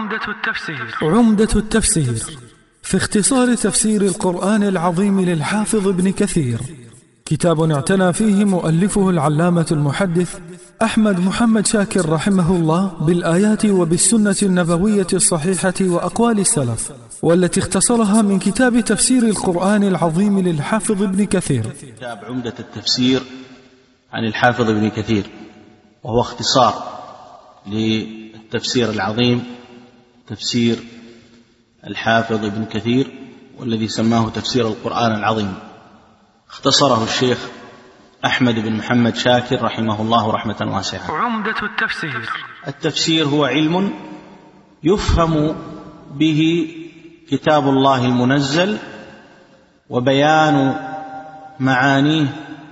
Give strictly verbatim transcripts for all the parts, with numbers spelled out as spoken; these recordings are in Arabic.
عمدة التفسير عمدة التفسير في اختصار تفسير القرآن العظيم للحافظ ابن كثير، كتاب اعتنى فيه مؤلفه العلامة المحدث أحمد محمد شاكر رحمه الله بالآيات وبالسنة النبوية الصحيحة وأقوال السلف، والتي اختصرها من كتاب تفسير القرآن العظيم للحافظ ابن كثير. كتاب عمدة التفسير عن الحافظ ابن كثير، وهو اختصار للتفسير العظيم تفسير الحافظ ابن كثير، والذي سماه تفسير القرآن العظيم. اختصره الشيخ أحمد بن محمد شاكر رحمه الله رحمة واسعة. عمدة التفسير التفسير هو علم يفهم به كتاب الله المنزل وبيان معانيه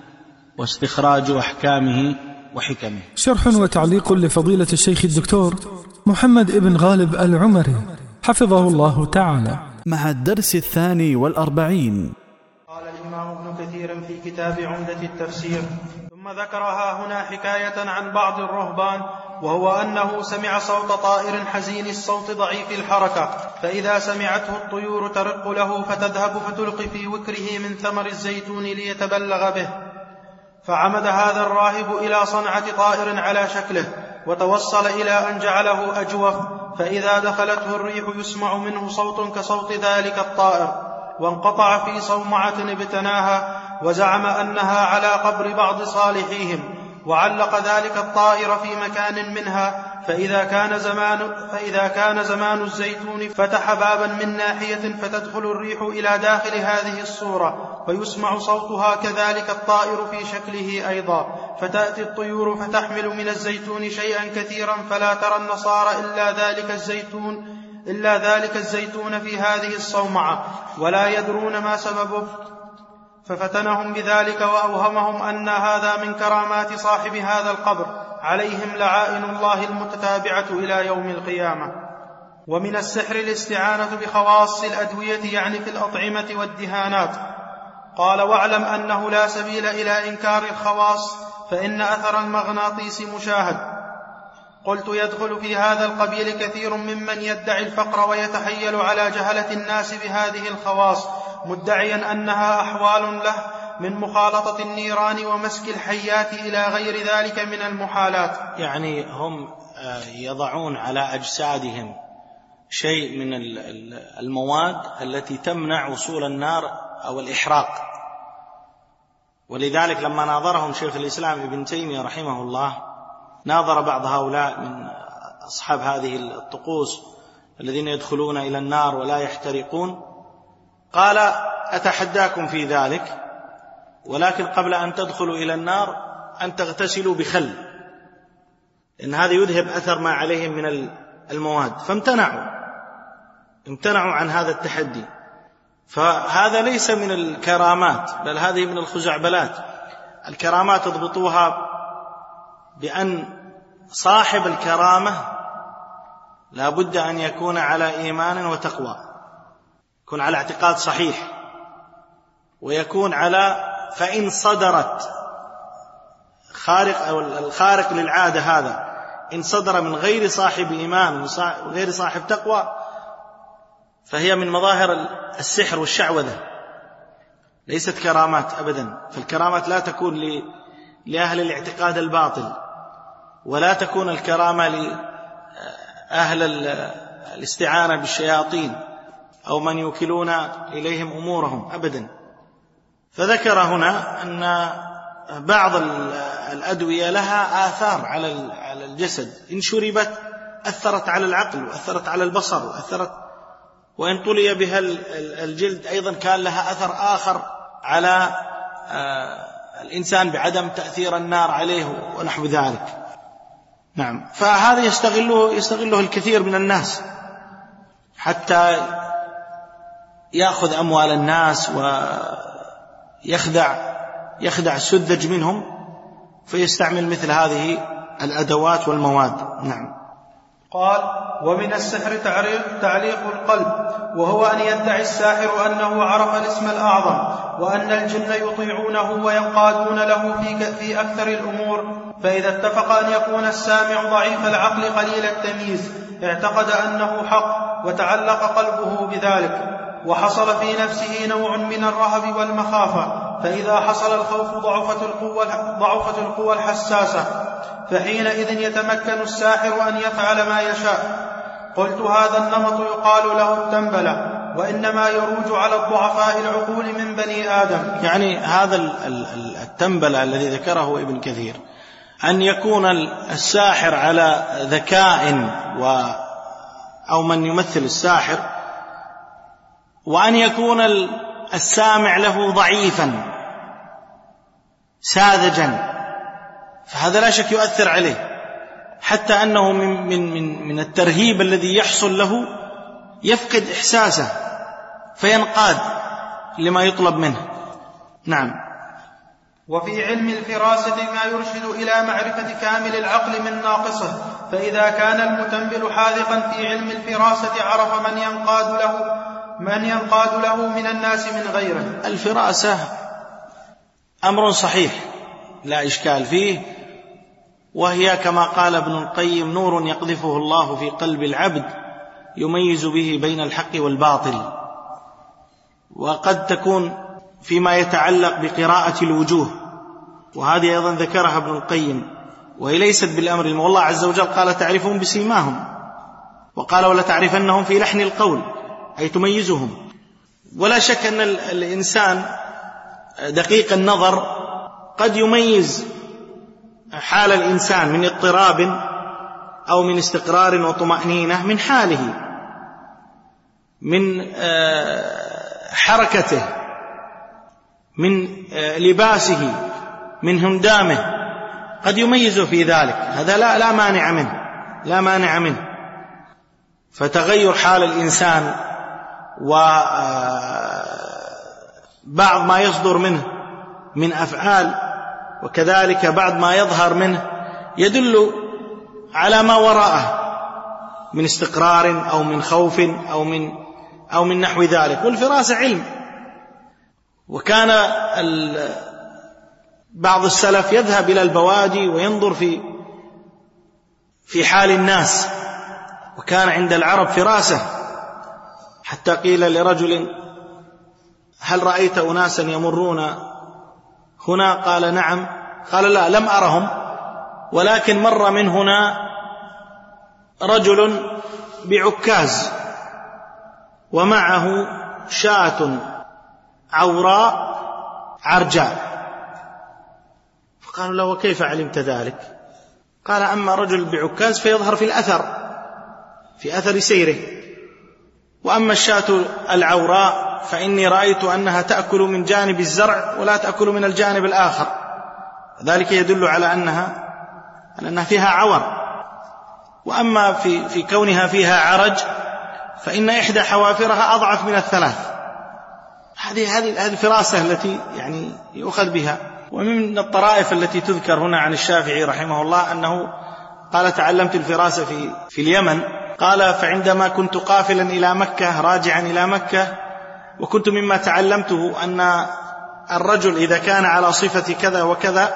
واستخراج أحكامه وحكمه. شرح وتعليق لفضيلة الشيخ الدكتور محمد ابن غالب العمري حفظه الله تعالى، مع الدرس الثاني والأربعين. قال الإمام ابن كثير في كتاب عمدة التفسير: ثم ذكرها هنا حكاية عن بعض الرهبان، وهو أنه سمع صوت طائر حزين الصوت ضعيف الحركة، فإذا سمعته الطيور ترق له فتذهب فتلقي في وكره من ثمر الزيتون ليتبلغ به. فعمد هذا الراهب إلى صنعة طائر على شكله، وتوصل إلى أن جعله أجوف، فإذا دخلته الريح يسمع منه صوت كصوت ذلك الطائر، وانقطع في صومعة ابتناها، وزعم أنها على قبر بعض صالحيهم، وعلق ذلك الطائر في مكان منها، فإذا كان زمان, فإذا كان زمان الزيتون فتح بابا من ناحية فتدخل الريح إلى داخل هذه الصورة، فيسمع صوتها كذلك الطائر في شكله أيضا، فتأتي الطيور فتحمل من الزيتون شيئا كثيرا، فلا ترى النصارى إلا ذلك الزيتون إلا ذلك الزيتون في هذه الصومعة، ولا يدرون ما سببه. ففتنهم بذلك وأوهمهم أن هذا من كرامات صاحب هذا القبر، عليهم لعائن الله المتتابعة إلى يوم القيامة. ومن السحر الاستعانة بخواص الأدوية، يعني في الأطعمة والدهانات. قال: واعلم أنه لا سبيل إلى إنكار الخواص، فإن أثر المغناطيس مشاهد. قلت: يدخل في هذا القبيل كثير ممن يدعي الفقر ويتحيل على جهلة الناس بهذه الخواص، مدعيا أنها أحوال له من مخالطة النيران ومسك الحيات إلى غير ذلك من المحالات. يعني هم يضعون على أجسادهم شيء من المواد التي تمنع وصول النار أو الإحراق، ولذلك لما ناظرهم شيخ الإسلام ابن تيمية رحمه الله، ناظر بعض هؤلاء من أصحاب هذه الطقوس الذين يدخلون إلى النار ولا يحترقون، قال: أتحداكم في ذلك، ولكن قبل أن تدخلوا إلى النار أن تغتسلوا بخل، إن هذا يذهب أثر ما عليهم من المواد. فامتنعوا امتنعوا عن هذا التحدي. فهذا ليس من الكرامات، بل هذه من الخزعبلات. الكرامات تضبطوها بأن صاحب الكرامة لا بد أن يكون على إيمان وتقوى، يكون على اعتقاد صحيح، ويكون على فإن صدرت خارق أو الخارق للعادة هذا إن صدر من غير صاحب إيمان وغير صاحب تقوى، فهي من مظاهر السحر والشعوذة، ليست كرامات أبدا. فالكرامات لا تكون لأهل الاعتقاد الباطل، ولا تكون الكرامة لأهل الاستعانة بالشياطين أو من يوكلون إليهم أمورهم أبدا. فذكر هنا أن بعض الأدوية لها آثار على الجسد، إن شربت أثرت على العقل وأثرت على البصر وأثرت، وإن طلي بها الجلد أيضا كان لها أثر آخر على الإنسان بعدم تأثير النار عليه ونحو ذلك. نعم. فهذا يستغله, يستغله الكثير من الناس حتى يأخذ أموال الناس ويخدع يخدع السذج منهم، فيستعمل مثل هذه الأدوات والمواد. نعم. قال: ومن السحر تعليق القلب، وهو أن يدعي الساحر أنه عرف الاسم الأعظم، وأن الجن يطيعونه وينقادون له في أكثر الأمور، فإذا اتفق أن يكون السامع ضعيف العقل قليل التمييز اعتقد أنه حق وتعلق قلبه بذلك، وحصل في نفسه نوع من الرهب والمخافة، فإذا حصل الخوف ضعفت القوة, ضعفت القوة الحساسة، فحينئذ يتمكن الساحر أن يفعل ما يشاء. قلت هذا النمط يقال له التنبلة، وإنما يروج على الضعفاء العقول من بني آدم. يعني هذا التنبلة الذي ذكره ابن كثير أن يكون الساحر على ذكاء و أو من يمثل الساحر، وأن يكون السامع له ضعيفا ساذجا، فهذا لا شك يؤثر عليه، حتى أنه من, من, من, من الترهيب الذي يحصل له يفقد إحساسه فينقاد لما يطلب منه. نعم. وفي علم الفراسة ما يرشد إلى معرفة كامل العقل من ناقصه، فإذا كان المتنبل حاذقا في علم الفراسة عرف من ينقاد له من ينقاد له من الناس من غيره. الفراسة أمر صحيح لا إشكال فيه، وهي كما قال ابن القيم نور يقذفه الله في قلب العبد يميز به بين الحق والباطل، وقد تكون فيما يتعلق بقراءة الوجوه، وهذه أيضا ذكرها ابن القيم، وهي ليست بالأمر. والله عز وجل قال تعرفهم بسيماهم، وقال ولا تعرفنهم في لحن القول، أي تميزهم. ولا شك أن الإنسان دقيق النظر قد يميز حال الإنسان من اضطراب أو من استقرار وطمأنينة من حاله، من حركته، من لباسه، من هندامه، قد يميز في ذلك. هذا لا, لا مانع منه لا مانع منه فتغير حال الإنسان وبعض ما يصدر منه من أفعال، وكذلك بعض ما يظهر منه يدل على ما وراءه من استقرار أو من خوف أو من, أو من نحو ذلك. والفراسة علم، وكان بعض السلف يذهب إلى البوادي وينظر في في حال الناس، وكان عند العرب فراسة، حتى قيل لرجل هل رأيت أناسا يمرون هنا؟ قال نعم. قال لا، لم أرهم، ولكن مر من هنا رجل بعكاز ومعه شاة عوراء عرجاء. فقالوا له وكيف علمت ذلك؟ قال أما رجل بعكاز فيظهر في الأثر، في أثر سيره، وأما الشاة العوراء فإني رأيت أنها تأكل من جانب الزرع ولا تأكل من الجانب الآخر، ذلك يدل على أنها على أنها فيها عور. وأما في, في كونها فيها عرج فإن إحدى حوافرها أضعف من الثلاث. هذه هذه الفراسة التي يعني يؤخذ بها. ومن الطرائف التي تذكر هنا عن الشافعي رحمه الله أنه قال تعلمت الفراسة في, في اليمن. قال فعندما كنت قافلا إلى مكة راجعا إلى مكة، وكنت مما تعلمته أن الرجل إذا كان على صفة كذا وكذا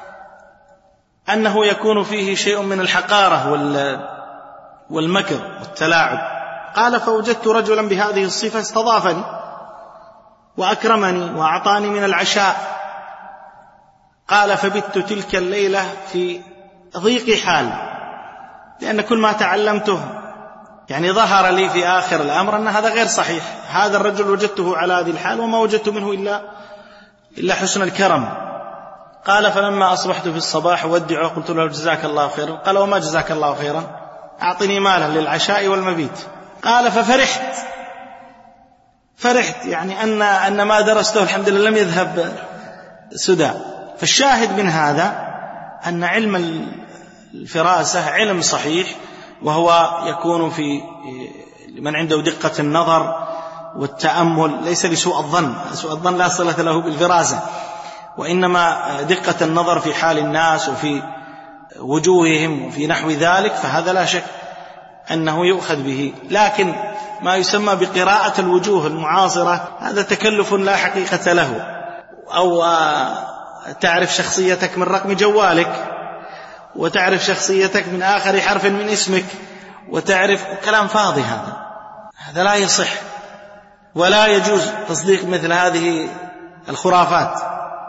أنه يكون فيه شيء من الحقارة والمكر والتلاعب. قال فوجدت رجلا بهذه الصفة استضافني وأكرمني وأعطاني من العشاء. قال فبت تلك الليلة في ضيق حال، لأن كل ما تعلمته يعني ظهر لي في آخر الأمر أن هذا غير صحيح. هذا الرجل وجدته على هذه الحال وما وجدت منه إلا, إلا حسن الكرم. قال فلما أصبحت في الصباح ودعه قلت له جزاك الله خيرا. قال وما جزاك الله خيرا؟ أعطني مالا للعشاء والمبيت. قال ففرحت فرحت يعني أن, أن ما درسته الحمد لله لم يذهب سدى. فالشاهد من هذا أن علم الفراسة علم صحيح، وهو يكون في من عنده دقة النظر والتأمل، ليس لسوء الظن، سوء الظن لا صلة له بالفراسة، وإنما دقة النظر في حال الناس وفي وجوههم وفي نحو ذلك، فهذا لا شك أنه يؤخذ به. لكن ما يسمى بقراءة الوجوه المعاصرة هذا تكلف لا حقيقة له. أو تعرف شخصيتك من رقم جوالك، وتعرف شخصيتك من آخر حرف من اسمك، وتعرف كلام فاضي، هذا هذا لا يصح ولا يجوز تصديق مثل هذه الخرافات.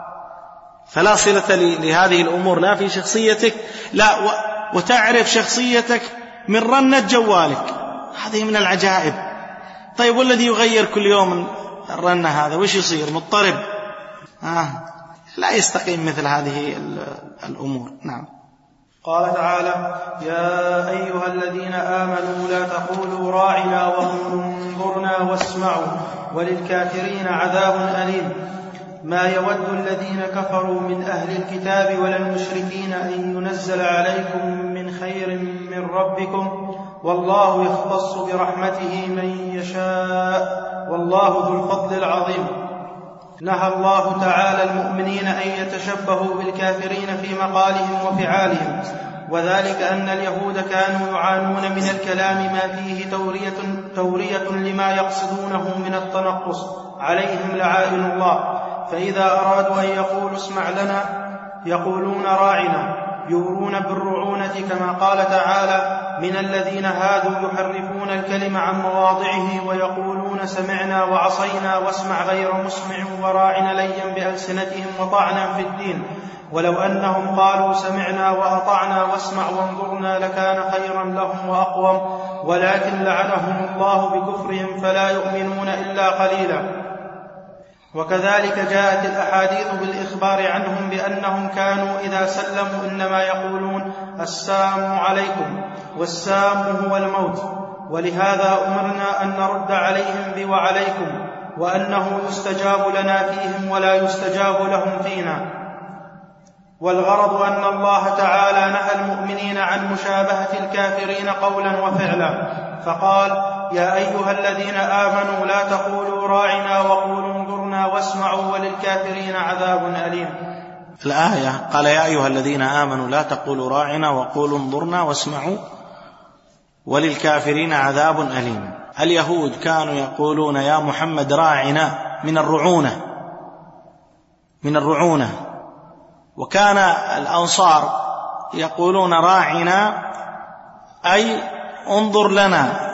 فلا صلة لهذه الأمور لا في شخصيتك لا، وتعرف شخصيتك من رنة جوالك، هذه من العجائب. طيب والذي يغير كل يوم الرنة هذا وش يصير؟ مضطرب. آه. لا يستقيم مثل هذه الأمور. نعم. قال تعالى: يا أيها الذين آمنوا لا تقولوا راعنا وقولوا انظرنا واسمعوا وللكافرين عذاب أليم. ما يود الذين كفروا من أهل الكتاب ولا المشركين أن ينزل عليكم من خير من ربكم والله يختص برحمته من يشاء والله ذو الفضل العظيم. نهى الله تعالى المؤمنين أن يتشبهوا بالكافرين في مقالهم وفعالهم، وذلك أن اليهود كانوا يعانون من الكلام ما فيه تورية, تورية لما يقصدونه من التنقص عليهم لعائن الله، فإذا أرادوا أن يقولوا اسمع لنا يقولون راعنا، يورون بالرعونة كما قال تعالى: من الذين هادوا يحرفون الكلم عن مواضعه ويقولون سمعنا وعصينا واسمع غير مسمع وراعنا ليا بألسنتهم وطعنا في الدين، ولو أنهم قالوا سمعنا وأطعنا واسمع وانظرنا لكان خيرا لهم وأقوم، ولكن لعنهم الله بكفرهم فلا يؤمنون إلا قليلا. وكذلك جاءت الأحاديث بالإخبار عنهم بأنهم كانوا إذا سلموا إنما يقولون السلام عليكم، والسلام هو الموت، ولهذا أمرنا أن نرد عليهم بوعليكم، وأنه يستجاب لنا فيهم ولا يستجاب لهم فينا. والغرض أن الله تعالى نهى المؤمنين عن مشابهة الكافرين قولا وفعلا، فقال: يا أيها الذين آمنوا لا تقولوا راعنا وقولوا انظرنا واسمعوا وللكافرين عذاب أليم. الآية قال: يا أيها الذين آمنوا لا تقولوا راعنا وقولوا انظرنا واسمعوا وللكافرين عذاب أليم. اليهود كانوا يقولون يا محمد راعنا من الرعونة من الرعونة وكان الأنصار يقولون راعنا أي انظر لنا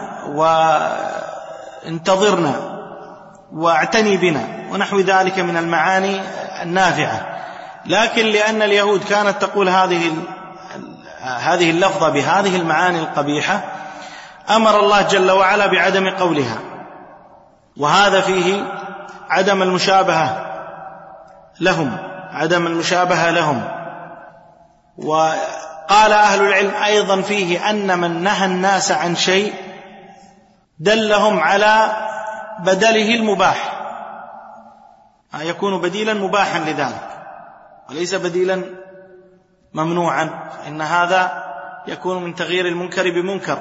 وانتظرنا واعتني بنا ونحو ذلك من المعاني النافعة. لكن لأن اليهود كانت تقول هذه هذه اللفظة بهذه المعاني القبيحة، أمر الله جل وعلا بعدم قولها، وهذا فيه عدم المشابهة لهم عدم المشابهة لهم. وقال أهل العلم أيضا فيه أن من نهى الناس عن شيء دلهم على بدله المباح، يكون بديلا مباحا لذلك وليس بديلا ممنوعا، إن هذا يكون من تغيير المنكر بمنكر.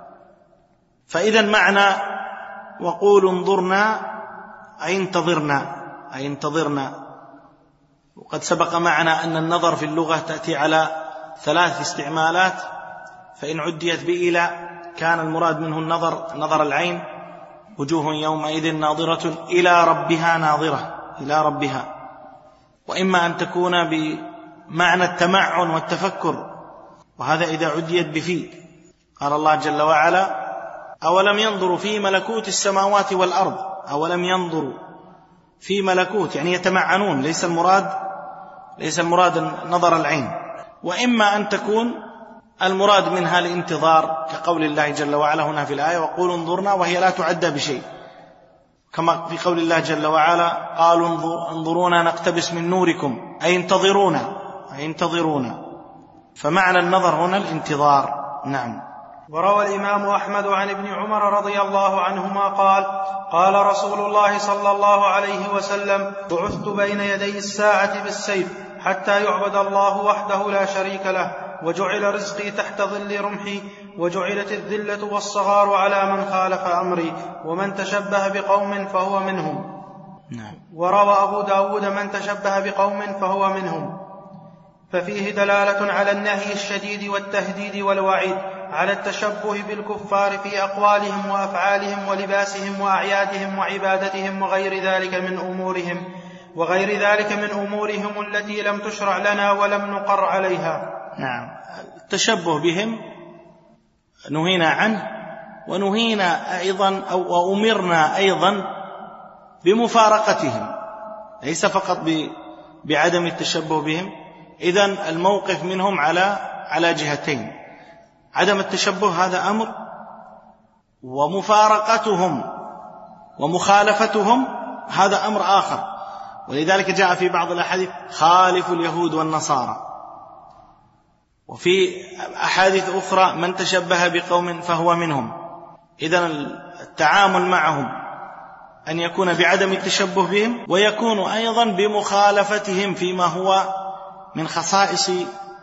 فإذا معنى وقولوا انظرنا أي انتظرنا أي انتظرنا. وقد سبق معنا أن النظر في اللغة تأتي على ثلاث استعمالات، فإن عديت بإلى كان المراد منه النظر نظر العين، وجوه يومئذ ناظرة إلى ربها ناظرة إلى ربها، وإما أن تكون بمعنى التمعن والتفكر، وهذا إذا عديت بفي. قال الله جل وعلا: أولم ينظروا في ملكوت السماوات والأرض، أولم ينظروا في ملكوت يعني يتمعنون، ليس المراد ليس المراد نظر العين. وإما أن تكون المراد منها الانتظار كقول الله جل وعلا هنا في الآية: وقولوا انظرنا، وهي لا تعدى بشيء، كما في قول الله جل وعلا: قالوا انظرونا نقتبس من نوركم، أي انتظرونا أي انتظرونا. فمعنى النظر هنا الانتظار. نعم. وروى الإمام أحمد عن ابن عمر رضي الله عنهما قال: قال رسول الله صلى الله عليه وسلم: بعثت بين يدي الساعة بالسيف حتى يعبد الله وحده لا شريك له، وجعل رزقي تحت ظل رمحي، وجعلت الذلة والصغار على من خالف أمري، ومن تشبه بقوم فهو منهم. نعم. وروى أبو داود: من تشبه بقوم فهو منهم. ففيه دلالة على النهي الشديد والتهديد والوعيد على التشبه بالكفار في أقوالهم وأفعالهم ولباسهم وأعيادهم وعبادتهم وغير ذلك من أمورهم وغير ذلك من أمورهم التي لم تشرع لنا ولم نقر عليها. نعم. التشبه بهم نهينا عنه، ونهينا أيضا أو أمرنا أيضا بمفارقتهم، ليس فقط بعدم التشبه بهم. إذن الموقف منهم على على جهتين: عدم التشبه هذا أمر، ومفارقتهم ومخالفتهم هذا أمر آخر. ولذلك جاء في بعض الأحاديث: خالفوا اليهود والنصارى، وفي أحاديث أخرى: من تشبه بقوم فهو منهم. إذن التعامل معهم أن يكون بعدم التشبه بهم، ويكون أيضا بمخالفتهم فيما هو من خصائص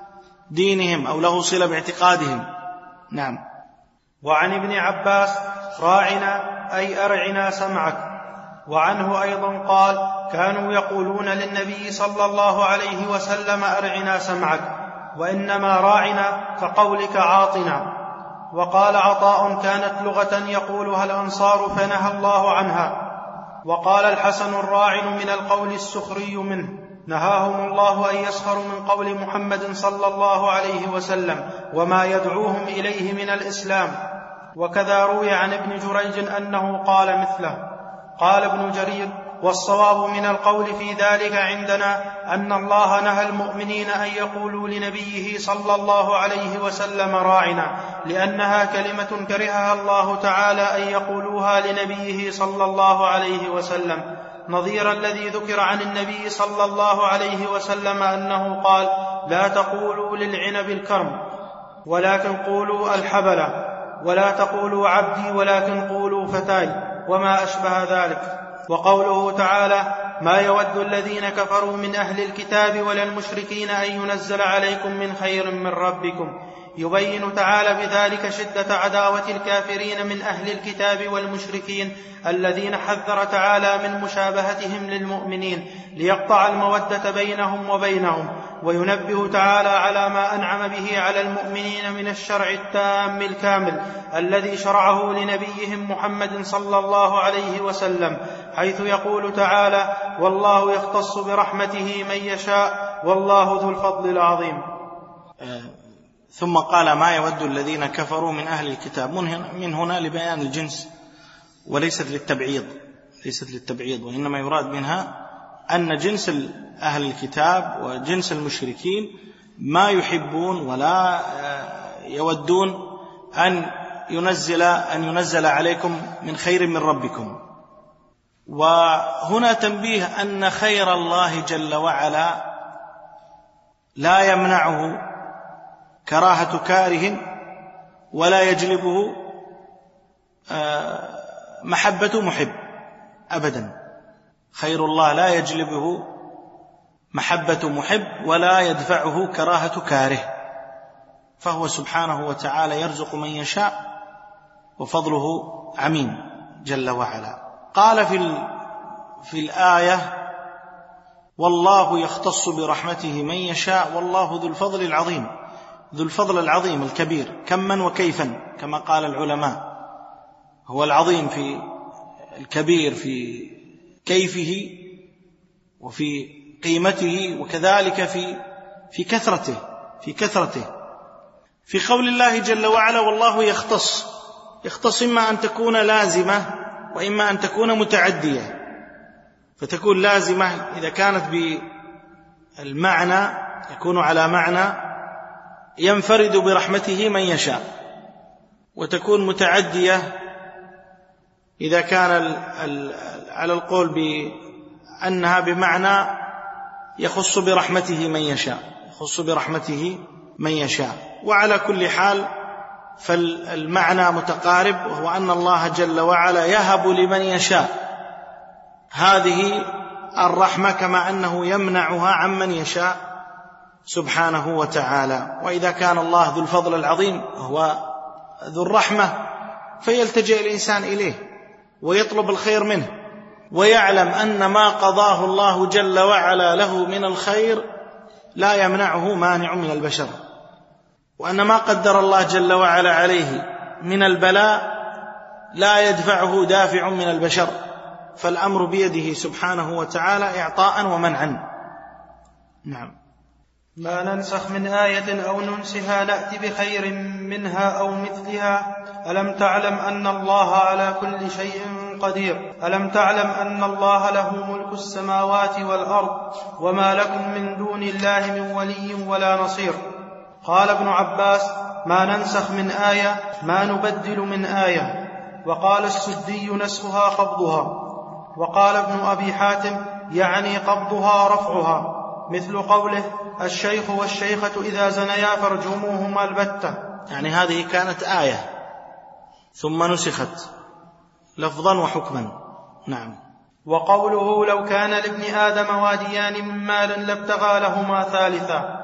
دينهم أو له صلة باعتقادهم. نعم. وعن ابن عباس: راعنا أي أرعنا سمعك. وعنه أيضا قال: كانوا يقولون للنبي صلى الله عليه وسلم: أرعنا سمعك، وإنما راعنا كقولك عاطنا. وقال عطاء: كانت لغة يقولها الأنصار فنهى الله عنها. وقال الحسن: الراعن من القول السخري منه، نهاهم الله أن يسخروا من قول محمد صلى الله عليه وسلم وما يدعوهم إليه من الإسلام. وكذا روي عن ابن جريج أنه قال مثله. قال ابن جرير: والصواب من القول في ذلك عندنا أن الله نهى المؤمنين أن يقولوا لنبيه صلى الله عليه وسلم راعنا، لأنها كلمة كرهها الله تعالى أن يقولوها لنبيه صلى الله عليه وسلم، نظير الذي ذكر عن النبي صلى الله عليه وسلم أنه قال: لا تقولوا للعنب الكرم ولكن قولوا الحبلة، ولا تقولوا عبدي ولكن قولوا فتاي، وما أشبه ذلك. وقوله تعالى: ما يود الذين كفروا من أهل الكتاب ولا المشركين أن ينزل عليكم من خير من ربكم، يبين تعالى بذلك شدة عداوة الكافرين من أهل الكتاب والمشركين الذين حذر تعالى من مشابهتهم للمؤمنين ليقطع المودة بينهم وبينهم، وينبه تعالى على ما أنعم به على المؤمنين من الشرع التام الكامل الذي شرعه لنبيهم محمد صلى الله عليه وسلم، حيث يقول تعالى: والله يختص برحمته من يشاء والله ذو الفضل العظيم. ثم قال: ما يود الذين كفروا من أهل الكتاب، من هنا لبيان الجنس وليست للتبعيض، ليست للتبعيض، وإنما يراد منها أن جنس أهل الكتاب وجنس المشركين ما يحبون ولا يودون أن ينزل أن ينزل عليكم من خير من ربكم. وهنا تنبيه أن خير الله جل وعلا لا يمنعه كراهة كاره ولا يجلبه محبة محب أبدا. خير الله لا يجلبه محبة محب ولا يدفعه كراهة كاره، فهو سبحانه وتعالى يرزق من يشاء وفضله عميم جل وعلا. قال في في الآية: والله يختص برحمته من يشاء والله ذو الفضل العظيم. ذو الفضل العظيم الكبير كما وكيفا كما قال العلماء، هو العظيم في الكبير في كيفه وفي قيمته، وكذلك في في كثرته في كثرته في قول الله جل وعلا: والله يختص. يختص إما أن تكون لازمة وإما أن تكون متعدية. فتكون لازمة إذا كانت بالمعنى يكون على معنى ينفرد برحمته من يشاء، وتكون متعدية إذا كان على القول بأنها بمعنى يخص برحمته من يشاء يخص برحمته من يشاء. وعلى كل حال فالمعنى متقارب، وهو أن الله جل وعلا يهب لمن يشاء هذه الرحمة كما أنه يمنعها عمن يشاء سبحانه وتعالى. وإذا كان الله ذو الفضل العظيم وهو ذو الرحمة فيلتجئ الإنسان إليه ويطلب الخير منه، ويعلم أن ما قضاه الله جل وعلا له من الخير لا يمنعه مانع من البشر، وأن ما قدر الله جل وعلا عليه من البلاء لا يدفعه دافع من البشر، فالأمر بيده سبحانه وتعالى إعطاء ومنعا. نعم. ما ننسخ من آية أو ننسها نأتي بخير منها أو مثلها. ألم تعلم أن الله على كل شيء قدير. ألم تعلم أن الله له ملك السماوات والأرض وما لكم من دون الله من ولي ولا نصير. قال ابن عباس: ما ننسخ من آية ما نبدل من آية. وقال السدي: نسخها قبضها. وقال ابن أبي حاتم: يعني قبضها رفعها، مثل قوله: الشيخ والشيخة إذا زنيا فارجموهما البتة. يعني هذه كانت آية ثم نسخت لفظا وحكما. نعم. وقوله: لو كان لابن آدم واديان من مال لابتغى لهما ثالثا.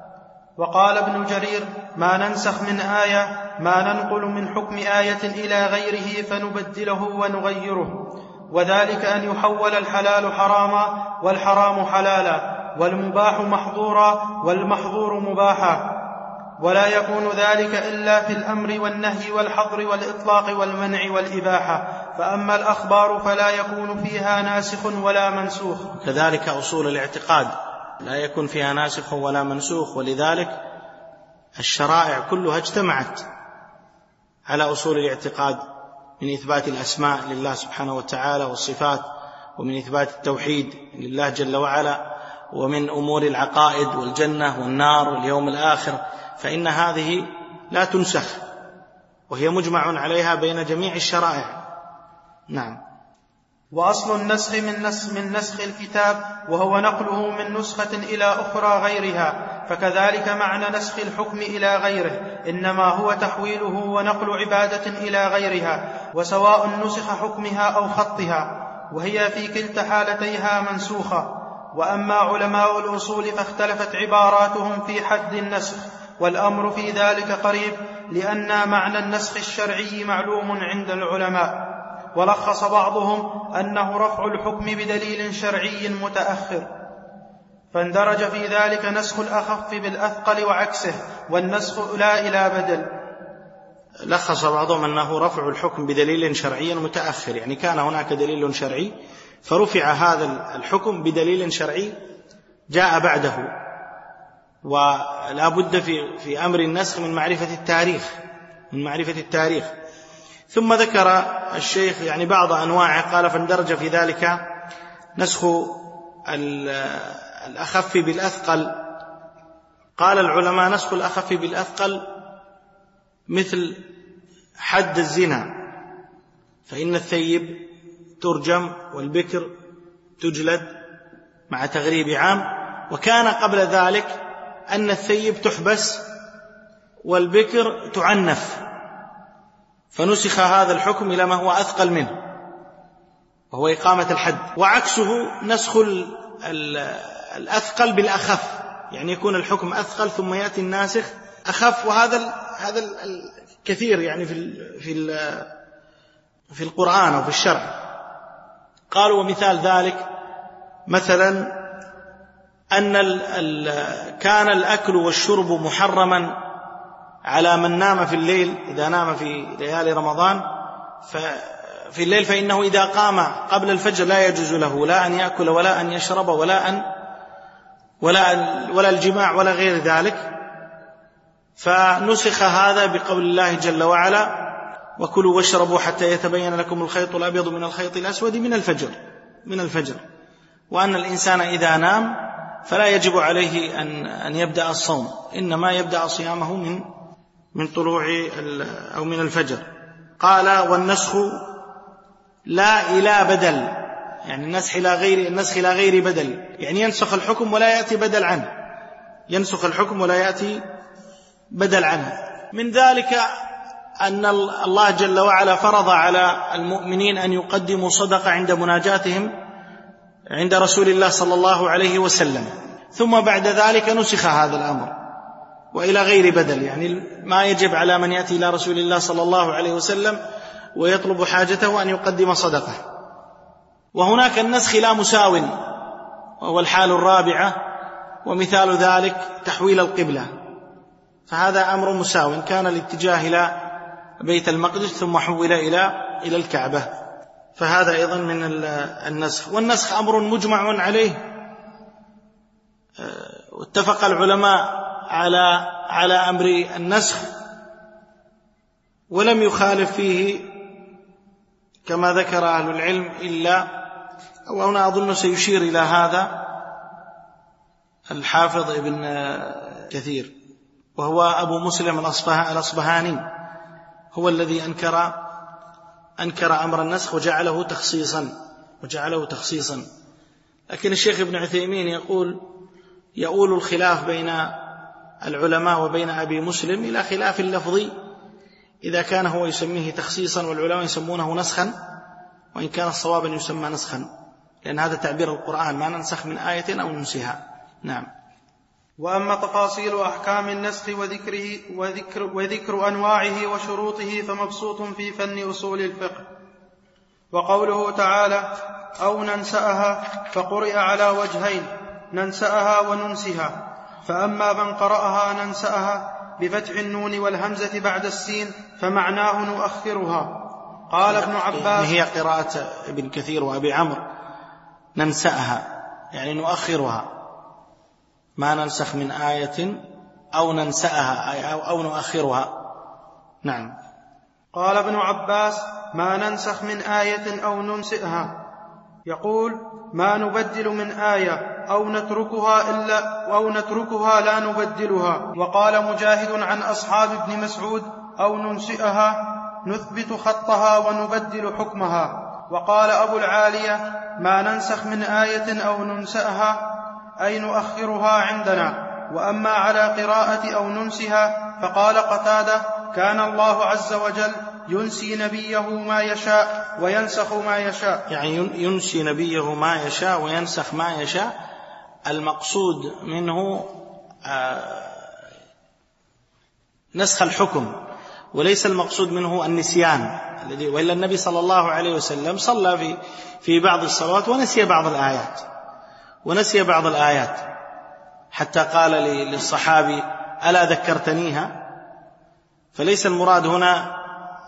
وقال ابن جرير: ما ننسخ من آية ما ننقل من حكم آية إلى غيره فنبدله ونغيره، وذلك أن يحول الحلال حراما والحرام حلالا والمباح محظورا والمحظور مباحا، ولا يكون ذلك إلا في الأمر والنهي والحظر والإطلاق والمنع والإباحة. فأما الأخبار فلا يكون فيها ناسخ ولا منسوخ. كذلك أصول الاعتقاد لا يكون فيها ناسخ ولا منسوخ، ولذلك الشرائع كلها اجتمعت على أصول الاعتقاد من إثبات الأسماء لله سبحانه وتعالى والصفات، ومن إثبات التوحيد لله جل وعلا، ومن أمور العقائد والجنة والنار واليوم الآخر، فإن هذه لا تنسخ وهي مجمع عليها بين جميع الشرائع. نعم. وأصل النسخ من نسخ, من نسخ الكتاب وهو نقله من نسخة إلى أخرى غيرها، فكذلك معنى نسخ الحكم إلى غيره إنما هو تحويله ونقل عبادة إلى غيرها، وسواء نسخ حكمها أو خطها، وهي في كلتا حالتيها منسوخة. وأما علماء الأصول فاختلفت عباراتهم في حد النسخ، والأمر في ذلك قريب، لأن معنى النسخ الشرعي معلوم عند العلماء. ولخص بعضهم أنه رفع الحكم بدليل شرعي متأخر، فاندرج في ذلك نسخ الأخف بالأثقل وعكسه، والنسخ لا إلى بدل. لخص بعضهم أنه رفع الحكم بدليل شرعي متأخر، يعني كان هناك دليل شرعي فرفع هذا الحكم بدليل شرعي جاء بعده. ولا بد في في أمر النسخ من معرفة التاريخ من معرفة التاريخ. ثم ذكر الشيخ يعني بعض أنواعه، قال: فاندرج في ذلك نسخ الأخف بالأثقل. قال العلماء: نسخ الأخف بالأثقل مثل حد الزنا، فإن الثيب ترجم والبكر تجلد مع تغريب عام، وكان قبل ذلك أن الثيب تحبس والبكر تعنف، فنسخ هذا الحكم إلى ما هو أثقل منه وهو إقامة الحد. وعكسه نسخ الأثقل بالأخف، يعني يكون الحكم أثقل ثم يأتي الناسخ أخف، وهذا هذا الكثير يعني في في في القرآن وفي الشرع. قالوا: ومثال ذلك مثلا أن ال ال كان الأكل والشرب محرما على من نام في الليل، إذا نام في ليالي رمضان في الليل، فإنه إذا قام قبل الفجر لا يجوز له لا أن يأكل ولا أن يشرب ولا أن ولا أن ولا الجماع ولا غير ذلك. فنسخ هذا بقول الله جل وعلا: وكلوا واشربوا حتى يتبين لكم الخيط الأبيض من الخيط الأسود من الفجر من الفجر وأن الإنسان إذا نام فلا يجب عليه أن أن يبدأ الصوم، إنما يبدأ صيامه من من طلوع أو من الفجر. قال: والنسخ لا إلى بدل، يعني النسخ إلى غير النسخ إلى غير بدل، يعني ينسخ الحكم ولا يأتي بدل عنه ينسخ الحكم ولا يأتي بدل عنه. من ذلك أن الله جل وعلا فرض على المؤمنين أن يقدموا صدقة عند مناجاتهم عند رسول الله صلى الله عليه وسلم، ثم بعد ذلك نسخ هذا الأمر وإلى غير بدل، يعني ما يجب على من يأتي إلى رسول الله صلى الله عليه وسلم ويطلب حاجته أن يقدم صدقة. وهناك النسخ لا مساو، وهو الحال الرابعة، ومثال ذلك تحويل القبلة، فهذا أمر مساو، كان الاتجاه إلى بيت المقدس ثم حول إلى إلى الكعبة، فهذا أيضا من النسخ. والنسخ أمر مجمع عليه، واتفق العلماء على على أمر النسخ ولم يخالف فيه كما ذكر أهل العلم إلا، أو أنا أظن سيشير إلى هذا الحافظ ابن كثير، وهو أبو مسلم الأصبهاني، هو الذي أنكر أنكر أمر النسخ وجعله تخصيصا وجعله تخصيصا لكن الشيخ ابن عثيمين يقول يؤول الخلاف بين العلماء وبين أبي مسلم إلى خلاف لفظي، إذا كان هو يسميه تخصيصا والعلماء يسمونه نسخا، وإن كان الصواب أن يسمى نسخا، لأن هذا تعبير القرآن، ما ننسخ من آية أو ننسها. نعم. وأما تفاصيل أحكام النسخ وذكره وذكر, وذكر أنواعه وشروطه فمبسوط في فن أصول الفقه. وقوله تعالى أو ننسأها فقرئ على وجهين، ننسأها وننسها، فأما من قرأها ننسأها بفتح النون والهمزة بعد السين فمعناه نؤخرها. قال ابن عباس، هي قراءة ابن كثير وأبي عمرو، ننسأها يعني نؤخرها، ما ننسخ من آية أو ننسأها أي أو, أو نؤخرها. نعم. قال ابن عباس ما ننسخ من آية أو ننسئها، يقول ما نبدل من آية أو نتركها إلا أو نتركها لا نبدلها. وقال مجاهد عن أصحاب ابن مسعود أو ننسئها نثبت خطها ونبدل حكمها. وقال أبو العالية ما ننسخ من آية أو ننسأها أي نؤخرها عندنا. وأما على قراءة أو ننسها فقال قتادة كان الله عز وجل ينسي نبيه ما يشاء وينسخ ما يشاء، يعني ينسي نبيه ما يشاء وينسخ ما يشاء. المقصود منه نسخ الحكم، وليس المقصود منه النسيان الذي، وإلا النبي صلى الله عليه وسلم صلى في في بعض الصلوات ونسي بعض الآيات ونسي بعض الآيات حتى قال للصحابي ألا ذكرتنيها. فليس المراد هنا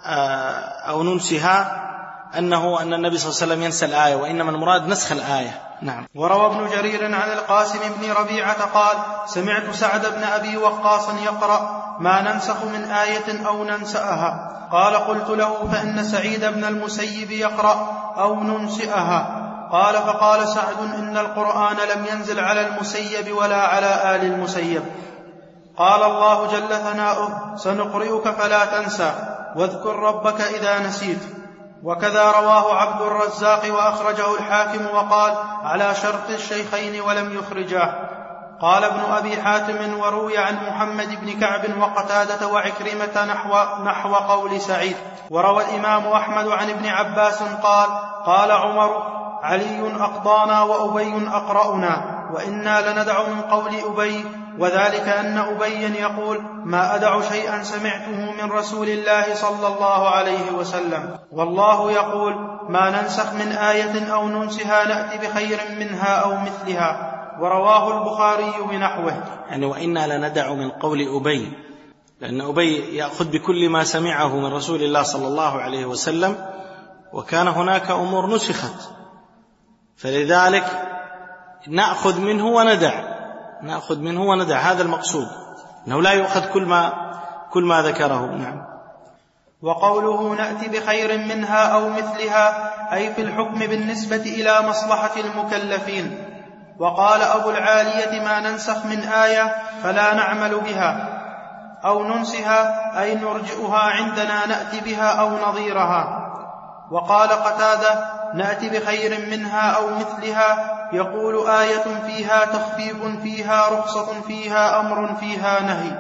أو ننسها أنه أن النبي صلى الله عليه وسلم ينسى الآية، وإنما المراد نسخ الآية. نعم. وروى ابن جرير عن القاسم بن ربيعة قال سمعت سعد بن أبي وقاص يقرأ ما ننسخ من آية أو ننسأها. قال قلت له فإن سعيد بن المسيب يقرأ أو ننسئها. قال فقال سعد إن القرآن لم ينزل على المسيب ولا على آل المسيب. قال الله جل ثناؤه سنقرئك فلا تنسى واذكر ربك إذا نسيت. وكذا رواه عبد الرزاق وأخرجه الحاكم وقال على شرط الشيخين ولم يخرجاه. قال ابن أبي حاتم وروي عن محمد بن كعب وقتادة وعكرمة نحو, نحو قول سعيد. وروى الإمام أحمد عن ابن عباس قال قال عمر علي أقضانا وأبي أقرأنا وإنا لندع من قول أبي، وذلك أن أبي يقول ما أدع شيئا سمعته من رسول الله صلى الله عليه وسلم، والله يقول ما ننسخ من آية أو ننسها نأتي بخير منها أو مثلها. ورواه البخاري بنحوه. يعني وإنا لندع من قول أبي، لأن أبي يأخذ بكل ما سمعه من رسول الله صلى الله عليه وسلم، وكان هناك أمور نسخت، فلذلك نأخذ منه وندع نأخذ منه وندع هذا المقصود، أنه لا يؤخذ كل ما كل ما ذكره. نعم. وقوله نأتي بخير منها أو مثلها أي في الحكم بالنسبة إلى مصلحة المكلفين. وقال أبو العالية ما ننسخ من آية فلا نعمل بها أو ننسها أي نرجئها عندنا نأتي بها أو نظيرها. وقال قتادة نأتي بخير منها أو مثلها يقول آية فيها تخفيف فيها رخصة فيها أمر فيها نهي.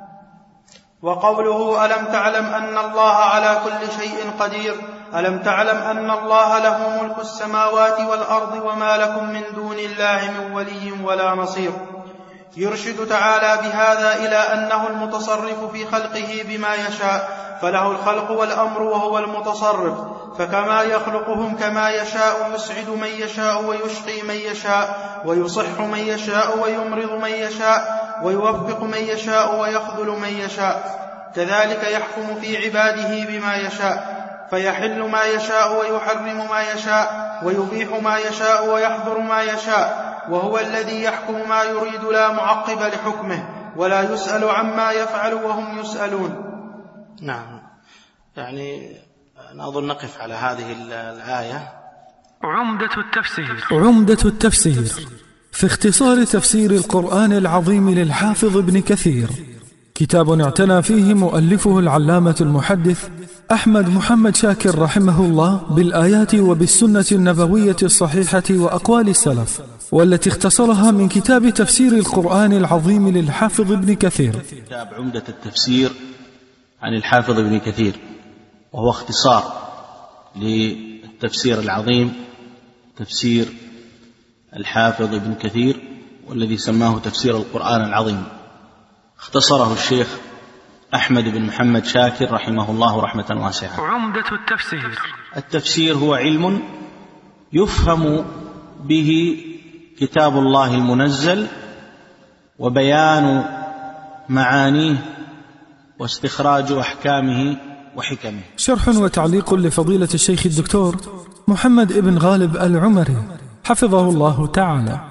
وقوله ألم تعلم أن الله على كل شيء قدير ألم تعلم أن الله له ملك السماوات والأرض وما لكم من دون الله من ولي ولا نصير. يرشد تعالى بهذا إلى أنه المتصرف في خلقه بما يشاء، فله الخلق والأمر وهو المتصرف، فكما يخلقهم كما يشاء يسعد من يشاء ويشقي من يشاء ويصح من يشاء ويمرض من يشاء ويوفق من يشاء ويخذل من يشاء، كذلك يحكم في عباده بما يشاء، فيحل ما يشاء ويحرم ما يشاء ويبيح ما يشاء ويحظر ما يشاء، وهو الذي يحكم ما يريد لا معقب لحكمه ولا يسأل عما يفعل وهم يسألون. نعم. يعني نظن نقف على هذه الآية. عمدة التفسير عمدة التفسير في اختصار تفسير القرآن العظيم للحافظ ابن كثير، كتاب اعتنى فيه مؤلفه العلامة المحدث أحمد محمد شاكر رحمه الله بالآيات وبالسنة النبوية الصحيحة وأقوال السلف، والتي اختصرها من كتاب تفسير القرآن العظيم للحافظ ابن كثير. كتاب عمدة التفسير عن الحافظ ابن كثير، وهو اختصار للتفسير العظيم تفسير الحافظ ابن كثير، والذي سماه تفسير القرآن العظيم. اختصره الشيخ أحمد بن محمد شاكر رحمه الله رحمة واسعة. عمدة التفسير التفسير هو علم يفهم به كتاب الله المنزل وبيان معانيه واستخراج أحكامه وحكمه. شرح وتعليق لفضيلة الشيخ الدكتور محمد ابن غالب العمري حفظه الله تعالى.